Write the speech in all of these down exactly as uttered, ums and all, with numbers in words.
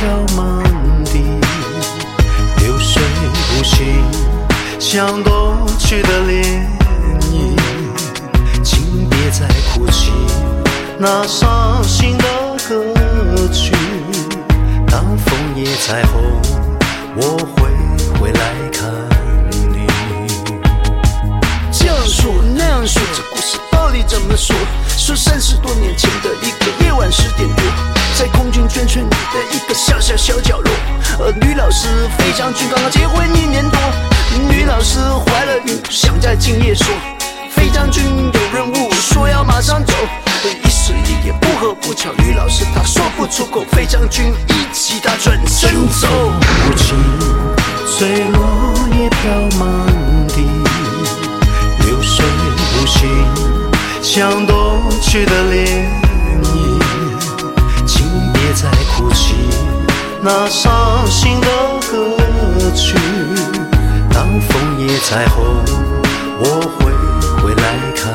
飘满地，流水无形，像夺去的涟漪。请别再哭泣那伤心的歌曲，当枫叶再红，我会回来看你。 这样说那样说，这故事到底怎么说？说三十多年前的一个夜晚十点多，在空军眷村里的一个小小小角落，而女老师费将军刚刚结婚一年多，女老师怀了孕，想在今夜说，费将军有任务，说要马上走。一时一夜不合不巧，女老师她说不出口，费将军一起她转身走。 无情，随落叶飘满地，流水无形，像夺去的涟漪。请别再哭泣那伤心的歌曲，当枫叶再红，我会回来看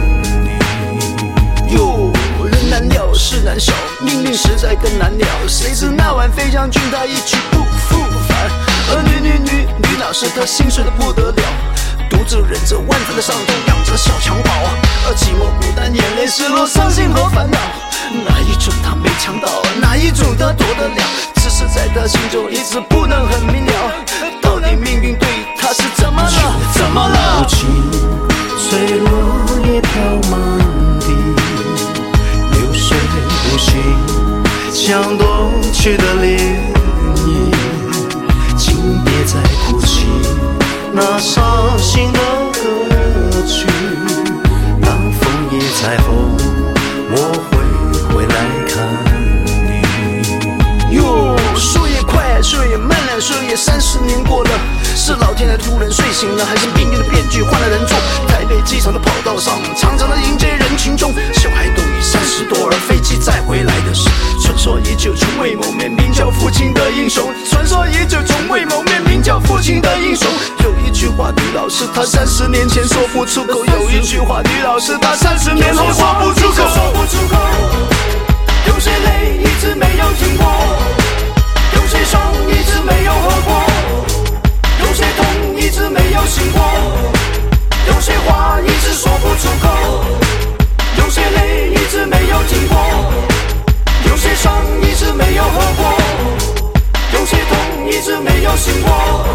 你。 哟，人难料事难晓，命运实在更难料。谁知那晚费将军他一去不复返，而女女女女老师她心碎得不得了，独自忍着万分的伤痛，养着小襁褓，而寂寞孤单，眼泪失落，伤心和烦恼。哪一种他没尝到，哪一种他躲得了？只是在他心中一直不能很明了，到底命运对他是怎么了？怎么了？ 无情，随落叶飘满地，流水无形，像夺去的涟漪。请别再哭泣那伤心的歌曲，当枫叶再红，我会回来看你。 哟，说也快，说也慢了，说也三十年过了，是老天爷突然睡醒了，还是命运的变局换了人做？台北机场的跑道上，长长的迎接人群中，小孩都已三十多，而飞机载回来的是传说已久从未谋面，名叫父亲的英雄。传说已久从未谋面，名叫父亲的英雄。有一句话，女老师她三十年前说不出口；有一句话，女老师她三十年后说不出口。说不出口，有些泪一直没有停过，有些伤一直没有合过，有些痛一直没有醒过，有些话一直说不出口，有些泪一直没有停过，有些伤一直没有合过，有些痛一直没有醒过。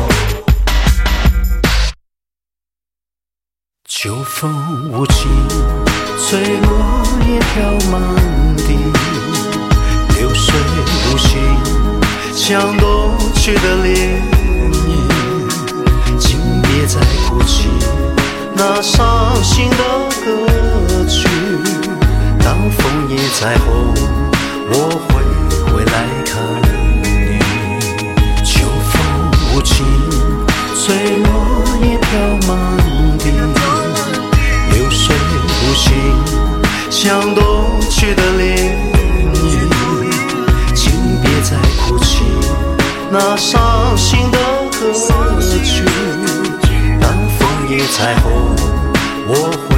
秋风无情，随落叶飘满地，流水无形，像夺去的涟漪。请别再哭泣那伤心的歌曲，当枫叶再红，我会回来看你。秋风无情，随落叶飘满地，流水无形，像夺去的涟漪。请别再哭泣那伤心的歌曲，当枫叶再红，我会